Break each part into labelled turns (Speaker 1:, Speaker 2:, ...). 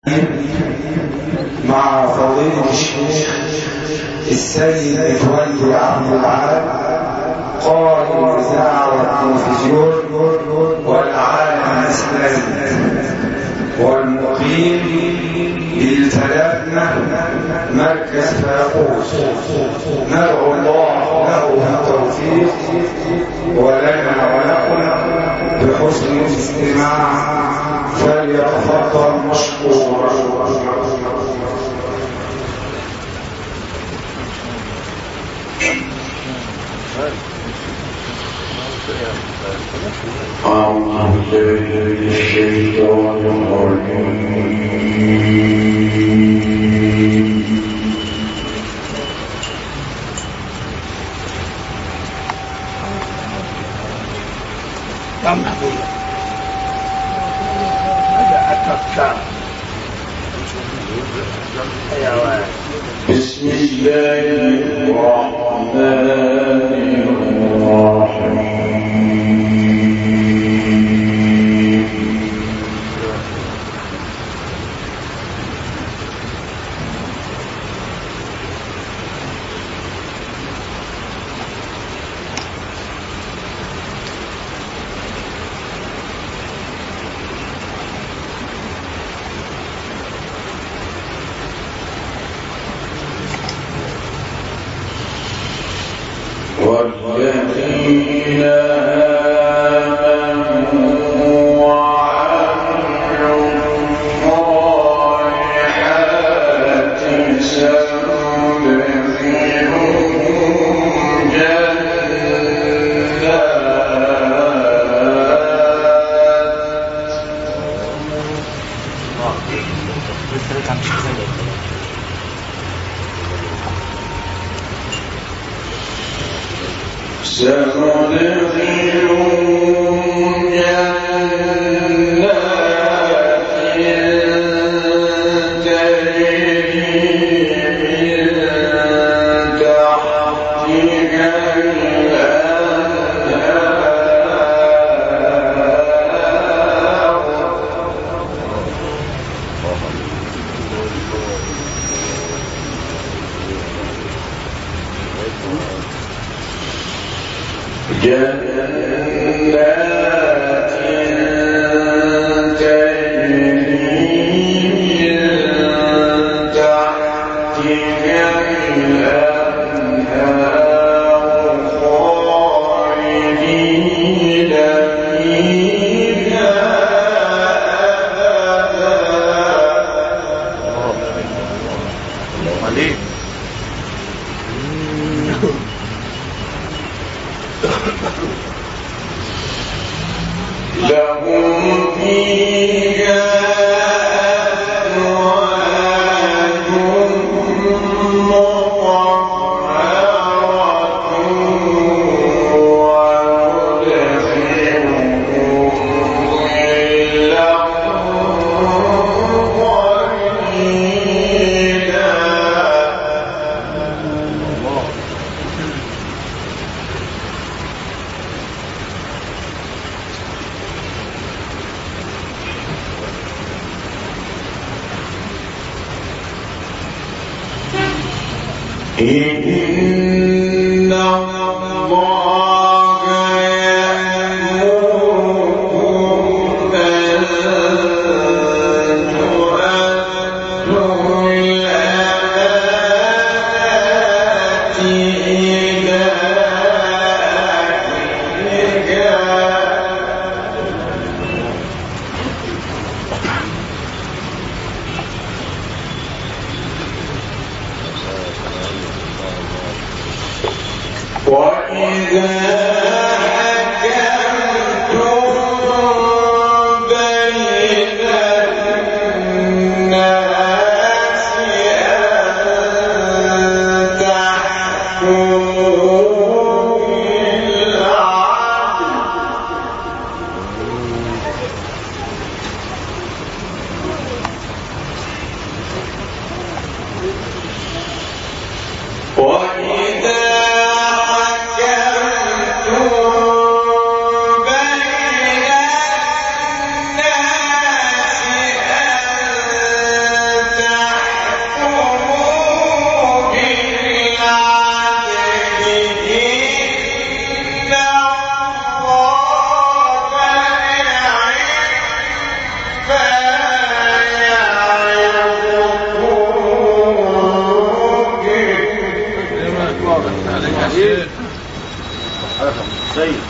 Speaker 1: مع فضيلة الشيخ السيد متولي عبد العال قائد الإذاعة والتلفزيون والعالم الإسلامي والمقيم بالتلاتنا مركز فاقوس. ندعو الله له التوفيق ولنا ولكم بحسن الاستماع، فليتفضل مشكورا.
Speaker 2: أعوذ بالله من الشيطان الرجيم. بسم الله الرحمن الرحيم. والذين آمنوا وعملوا الصالحات سندخلهم جنات لهم فيها أزواج مطهرة وندخلهم ظلا ظليلا. إن الله يأمركم أن تؤدوا الأمانات إلى وإذا حكمتم بين الناس أن تحكموا بالعدل. وإذا حكمتم
Speaker 3: سيد.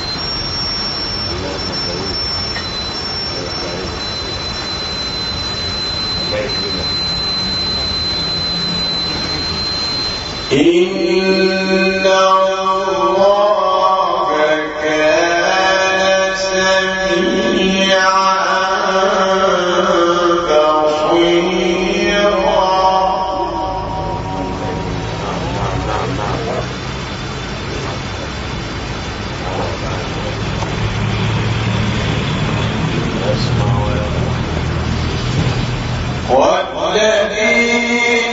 Speaker 2: إن الله كان سميعا بصيرا. والذين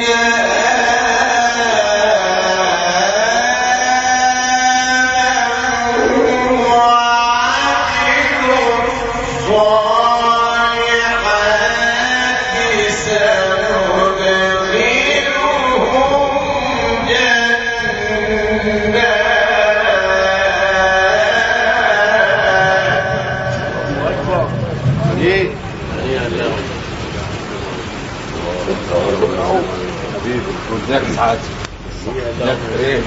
Speaker 3: ذاك ساعات ذاك ايه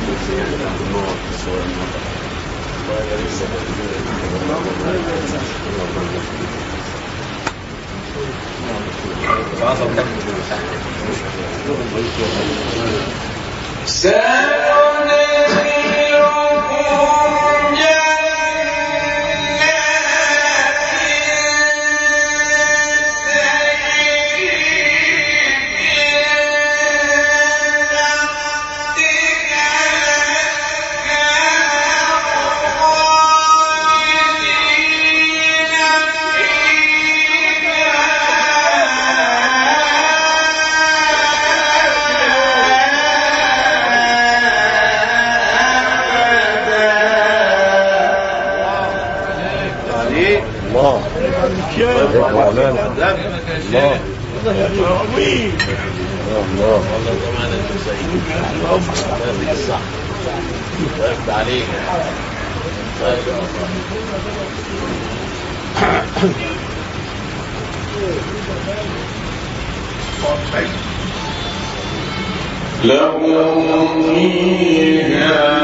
Speaker 3: لهم فيها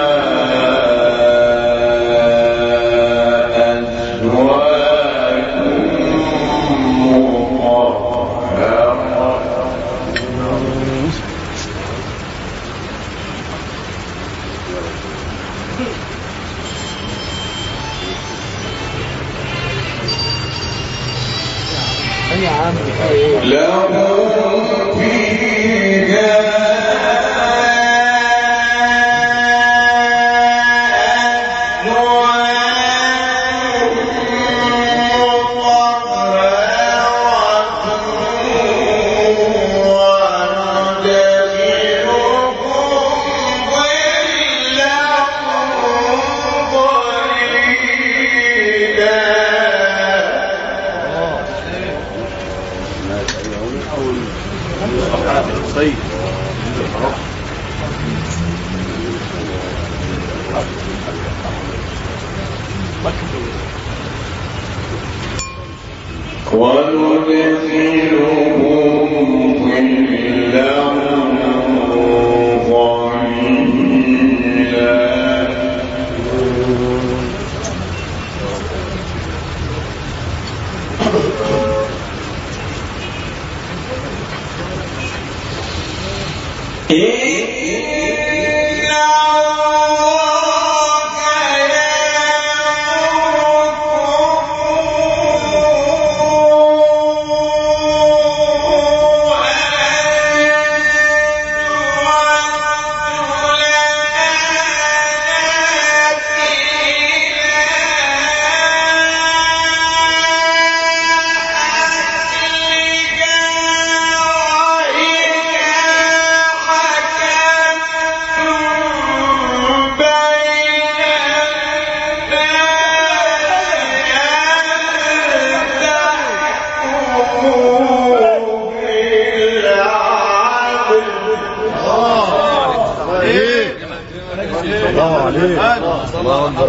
Speaker 3: الله اكبر.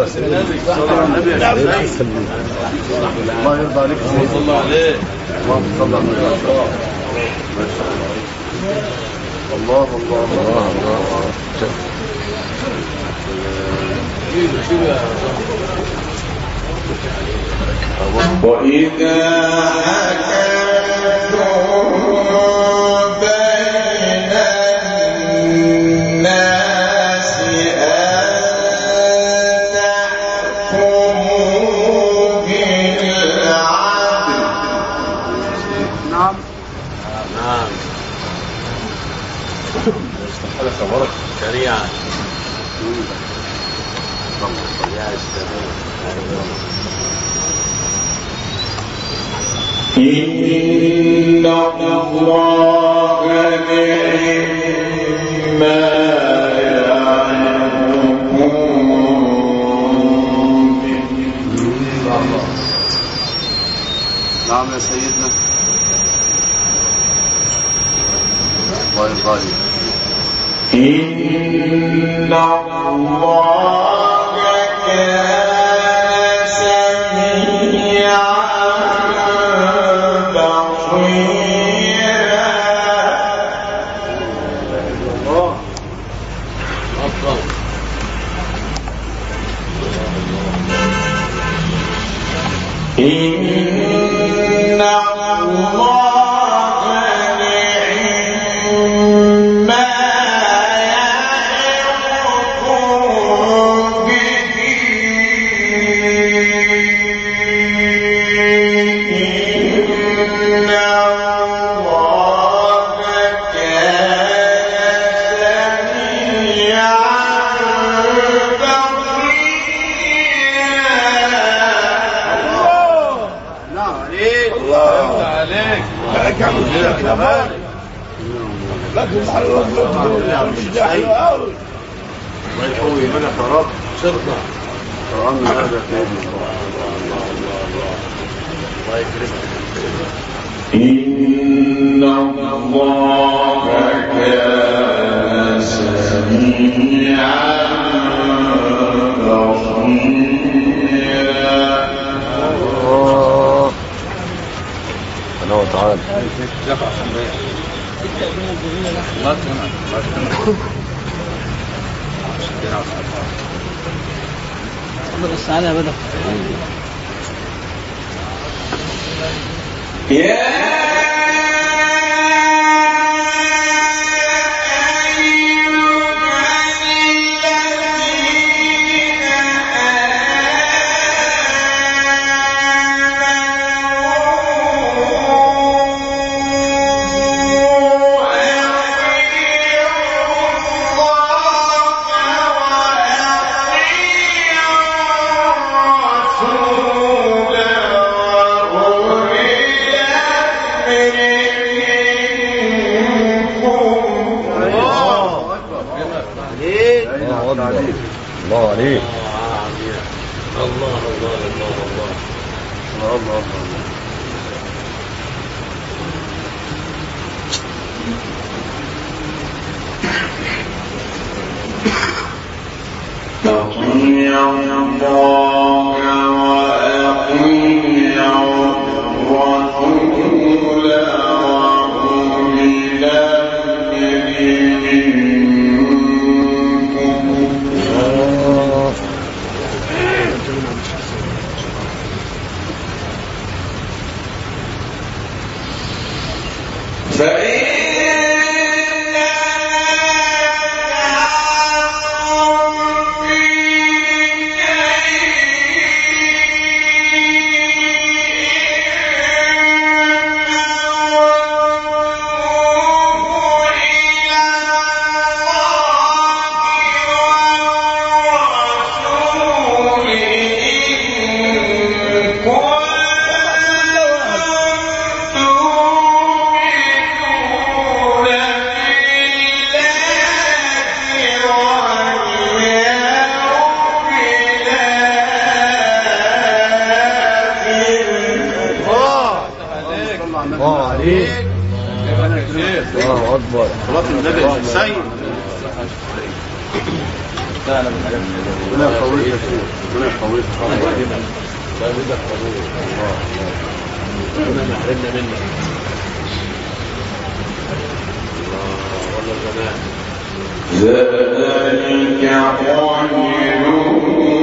Speaker 3: الله يرضى عليك. صلى الله عليه. اللهم صل على الله الله الله الله.
Speaker 2: وإذا حكمتم بين الناس أن تحكموا بالعدل.
Speaker 3: نعم نعم هذا خبرك سريعا
Speaker 2: إن الله نعما يعظكم به.
Speaker 3: نعم يا سيدنا الله يرضى.
Speaker 2: إن الله كان سميعا بصيرا. إن الله نعما يعظكم به. إن الله كان سميعا بصيرا.
Speaker 3: عليك
Speaker 4: لكن مش داعي
Speaker 3: ما يقوي منك يا رب صرنا قرآن هذا الله يكرمك.
Speaker 2: إن الله كان سميعا بصيرا.
Speaker 3: الله تعالى
Speaker 5: بس على بدر
Speaker 3: الله عليك.
Speaker 2: الله الله الله الله
Speaker 3: الله
Speaker 2: أطيعوا الله وأطيعوا الرسول وأولي الأمر منكم. فإن
Speaker 3: الله أكبر. صلاة النبي السيد. ربنا يقويك يا شيخ. ربنا يقويك.
Speaker 2: ربنا ما حرمنا منك. ذلك خير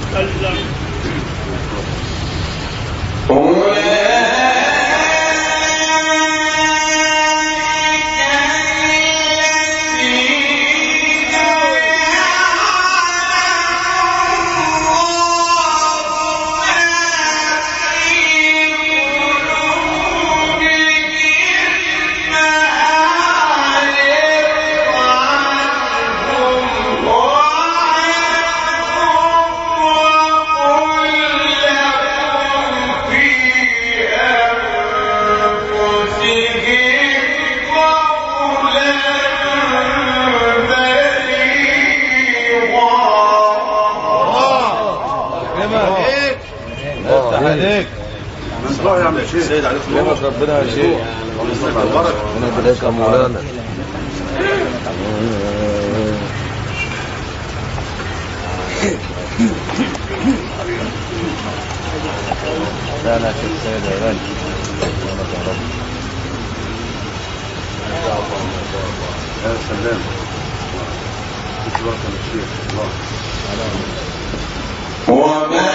Speaker 3: سيد عليك نعمة ربنا يا شيخ ربنا يبارك يا مولانا. لا لا شيخ سيد يا غالي يا سلام
Speaker 2: وما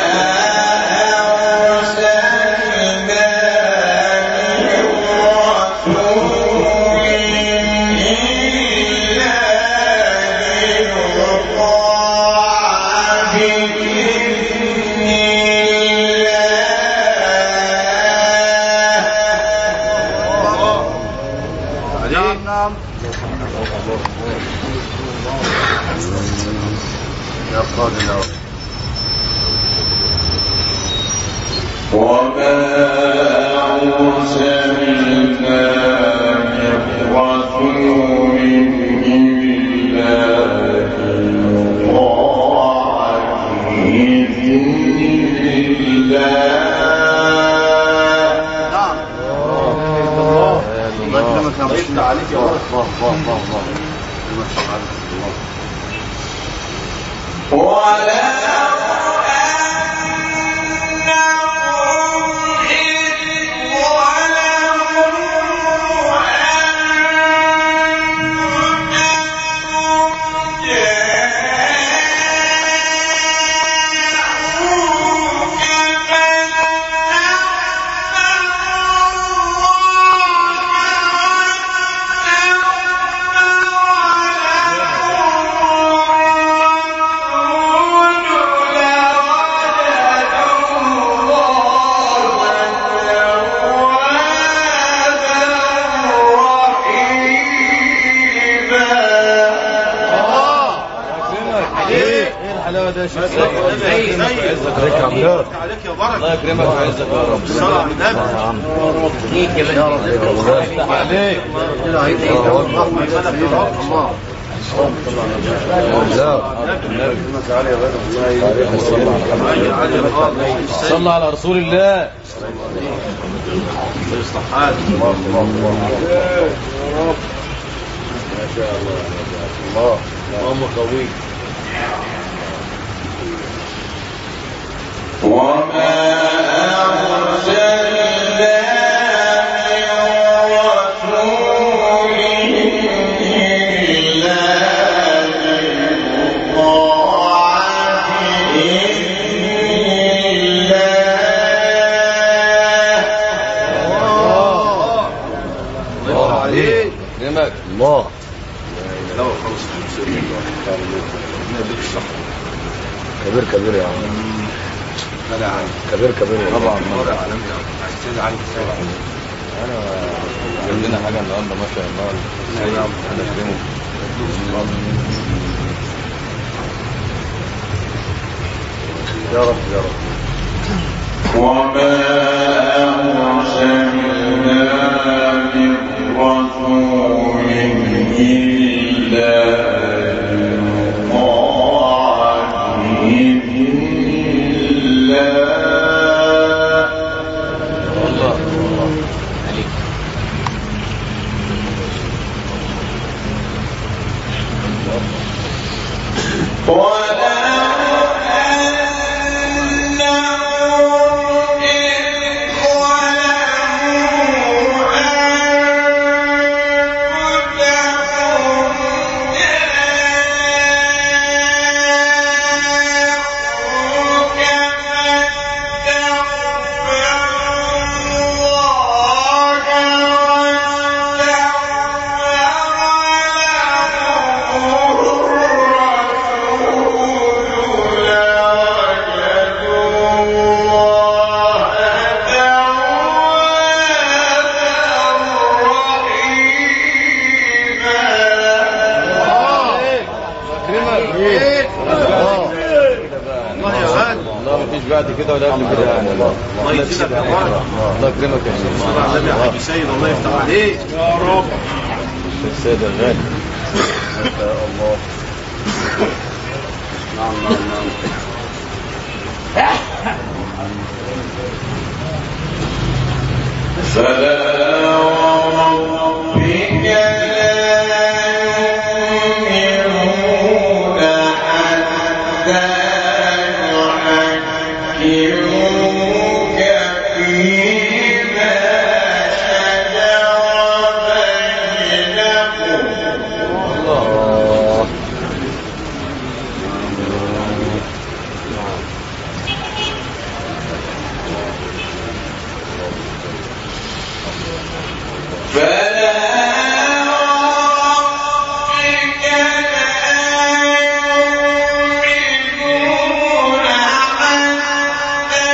Speaker 3: الله يكرمك ويعزك يا رب. الصلاة على النبي يا رب يفتح عليك. صلى على رسول الله. ما شاء الله الله اللهم قويك.
Speaker 2: وما أرسلنا
Speaker 3: الله كبير كبير يا عم. لا كبير كبير طبعا انا عندنا حاجه النهارده ما شاء الله. انا اكرمه يا رب يا رب.
Speaker 2: وما أرسلنا من رسول إلا
Speaker 3: عليك. الله يا غالي.
Speaker 6: الله ما فيش بعد كده ولا قبل كده يعني. الله
Speaker 3: يزيدك يا غالي.
Speaker 6: الله يكرمك يا شيخ.
Speaker 3: صلى على النبي يا حاج سيد، الله يفتح عليك يا رب.
Speaker 6: السيد الغالي ما شاء الله. نعم نعم نعم.
Speaker 2: فلا وربك لا يؤمنون حتى يحكموك فيما شجر بينهم.
Speaker 6: الله.
Speaker 2: فلا وربك لا يؤمنون حتى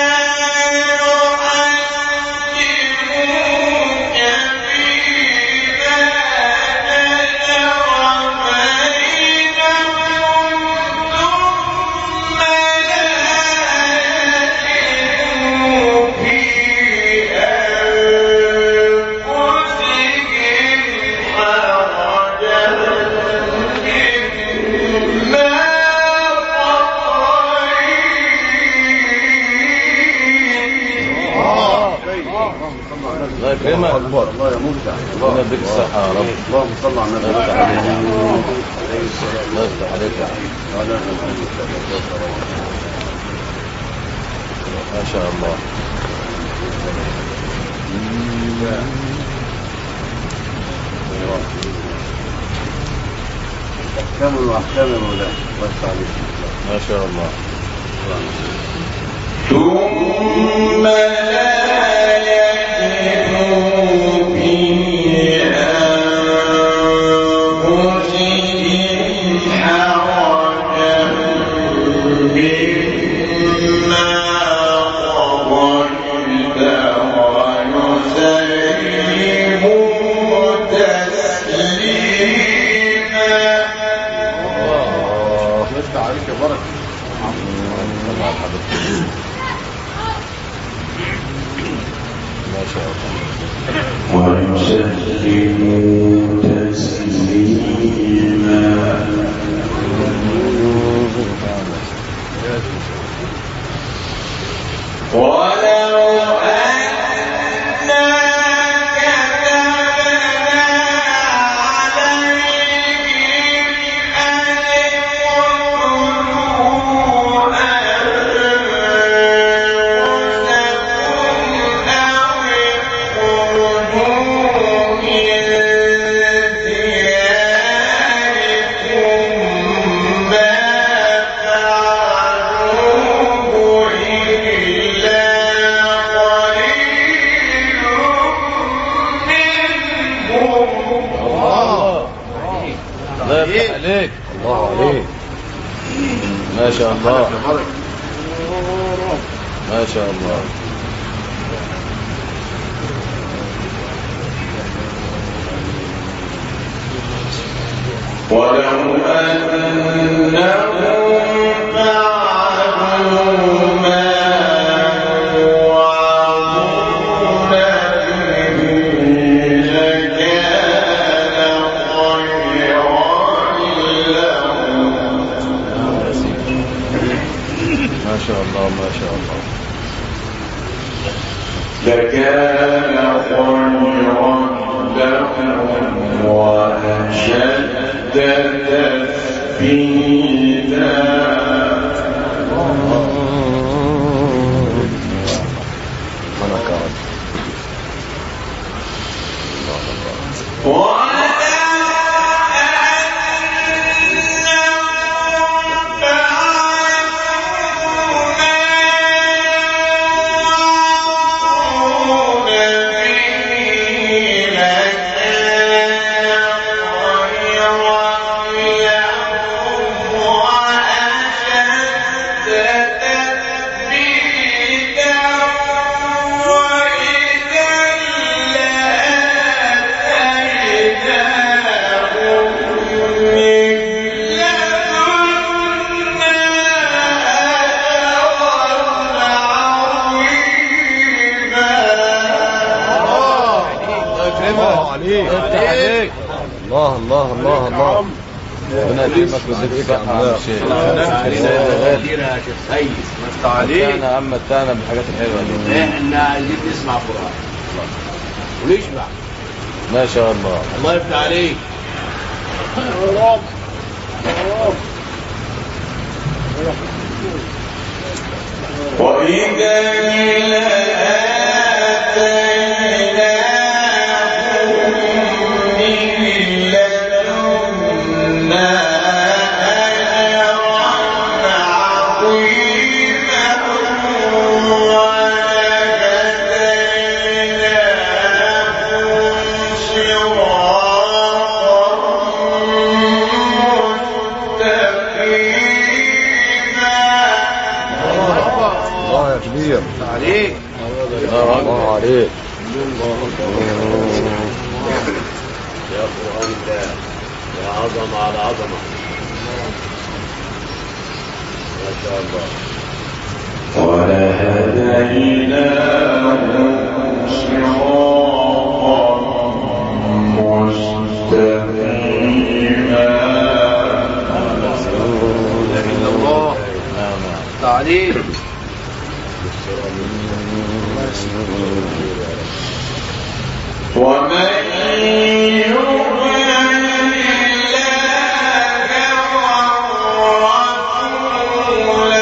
Speaker 2: يحكموك فيما شجر
Speaker 6: الله يكرمك. الله يموتك. الله يديك الصحة يا رب. اللهم صل على النبي. الله يفتح عليك يا عم. ما شاء الله. أحكام وأحكام المولى. الله يفتح عليك. ما شاء الله.
Speaker 2: ثم لا يجدوا في أنفسهم حرجا مما قضيت ويسلموا تسليما.
Speaker 6: يفتح عليك يا بركة. ما شاء الله.
Speaker 2: ويسلموا تسليما. ولو أنا كتبنا عليهم أن اقتلوا أنفسكم أو اخرجوا من دياركم ما فعلوه إلا قليل منهم.
Speaker 6: الله يفتح عليك. الله عليك. ما شاء الله. ما شاء الله.
Speaker 2: ولو أنهم فعلوا ما يوعظون به لكان خيرا لهم.
Speaker 6: ما شاء الله. ما شاء الله.
Speaker 2: لكان خيرا لهم وأشد تثبيتا. وأشد
Speaker 6: الله الله الله الله. ربنا يكرمك ويزيد فيك يا عم الشيخ.
Speaker 3: كتير يا شيخ سيد.
Speaker 6: متعنا يا عم متعنا بالحاجات الحلوه دي.
Speaker 3: احنا عايزين نسمع قرآن ونشبع.
Speaker 6: ما شاء الله.
Speaker 3: الله يفتح عليك.
Speaker 2: وإذا
Speaker 3: عليك.
Speaker 6: الله عليك.
Speaker 3: يا قرآن الله يا عظمة على عظمة. ما شاء الله.
Speaker 2: ولهديناهم صراطا مستقيما.
Speaker 3: إلا الله. تعليم.
Speaker 2: ومن يطع الله والرسول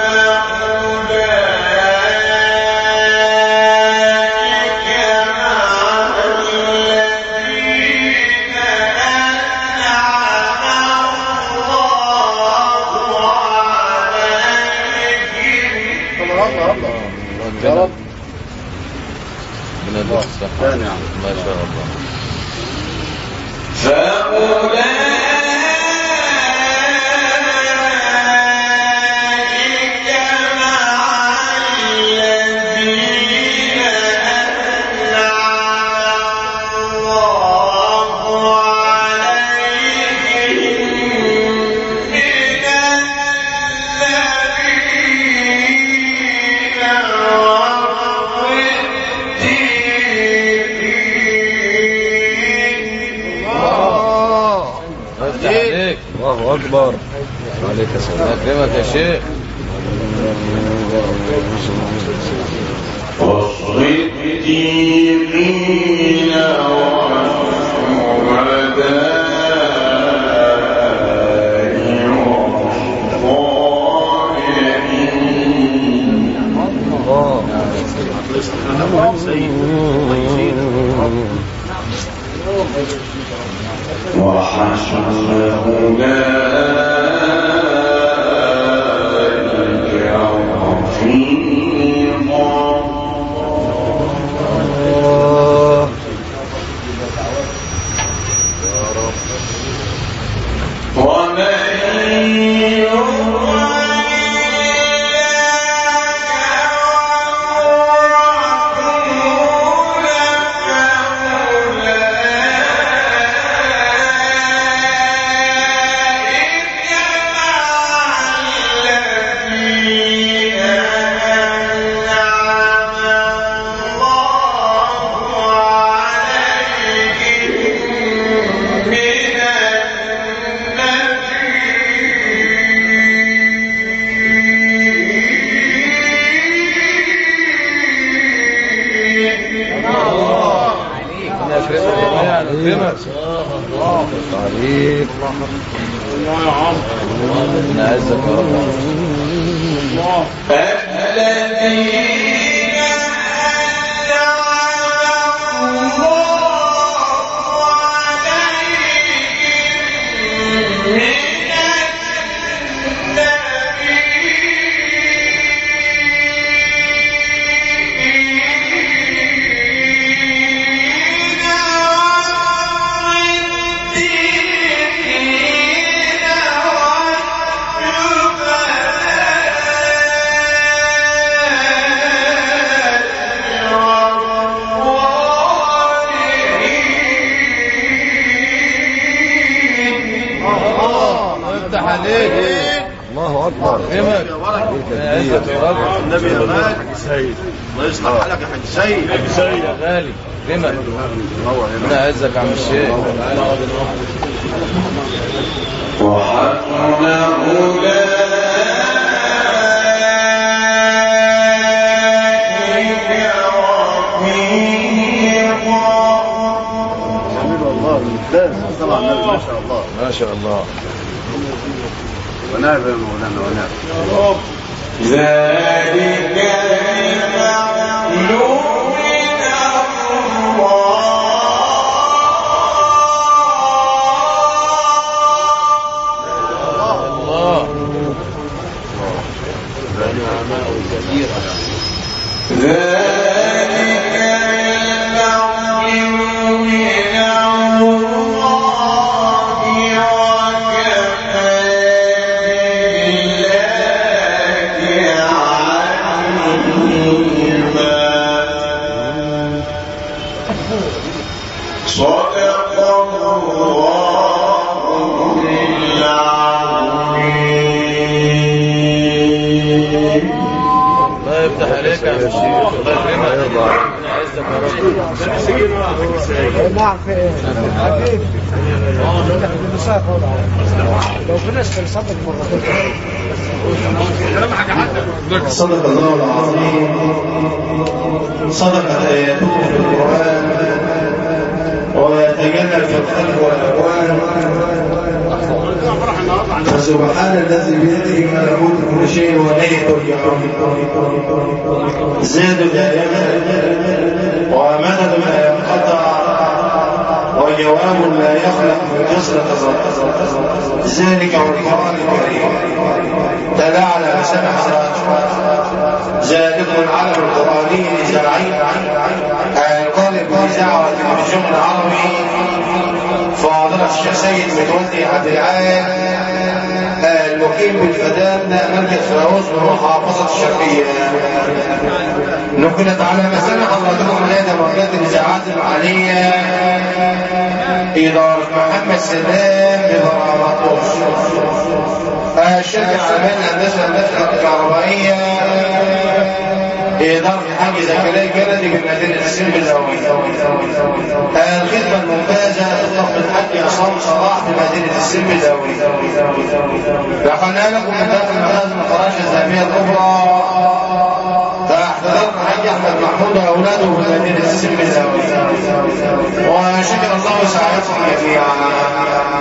Speaker 2: فأولئك مع الذين أنعم الله عليهم.
Speaker 6: يا رب. ربنا يصلح. ما شاء الله.
Speaker 2: فأولئك مع الذين أنعم الله عليهم من النبيين
Speaker 6: الله أكبر. عليك السلام. أكرمك يا شيخ.
Speaker 2: والصديقين والشهداء والصالحين وحسن أولئك رفيقا.
Speaker 6: عليك. ربنا يعزك يا رب.
Speaker 2: الذين أنعم الله عليهم من النبيين
Speaker 6: الله اكبر.
Speaker 3: النبي يا غالي الله يصلح حالك يا حاج سيد.
Speaker 6: حاج سيد يا غالي رمى ربنا يعزك يا عم الشيخ.
Speaker 2: وحقنا
Speaker 3: طبعا النبي ما شاء الله
Speaker 6: ما شاء الله.
Speaker 3: ونعم يا مولانا ونعم.
Speaker 2: ذلك المعلوم من
Speaker 6: الله.
Speaker 2: ذلك المعلوم من
Speaker 6: الله يفتح عليك يا عم الشيخ. الله يكرمك ربنا يعزك يا رب.
Speaker 5: نعم في ايه؟ عفيف لو في ناس في الصدق مرتين.
Speaker 1: صدق الله العظيم. صدقت آياته في القرآن ويتجلى في الخلق والأكوان. فسبحان الذي بيده ملكوت كل شيء وإليه ترجعون. زاد دائما ومدد ما ينقطع وجواب لا يخلق من كسرة ذلك والقرآن الكريم تلا على سبع زادكم العلم القرآني لزرعي القالب بزعوة النجوم العربي فاضل الشيخ سيد متولي عبد العال المقيم بالفدان مركز فاروس بمحافظة الشرقية. نقلت على مسامع حضراتكم هذا موجات الإذاعات المحلية إدارة محمد سلام ببراماتوش الشركة العالمية للهندسة الكهربائية إدارة الحاج زكريا الجلدي بمدينة السلم الأولية. الخدمة الممتازة تطلق الحاج عصام صلاح بمدينة السلم الأولية. نقلنا لكم من داخل مخازن الفراشة الذهبية الكبرى فاحتضرنا الحاج أحمد محمود وأولاده بمدينة السلم الأولية. وشكر الله سعادتكم جميعا.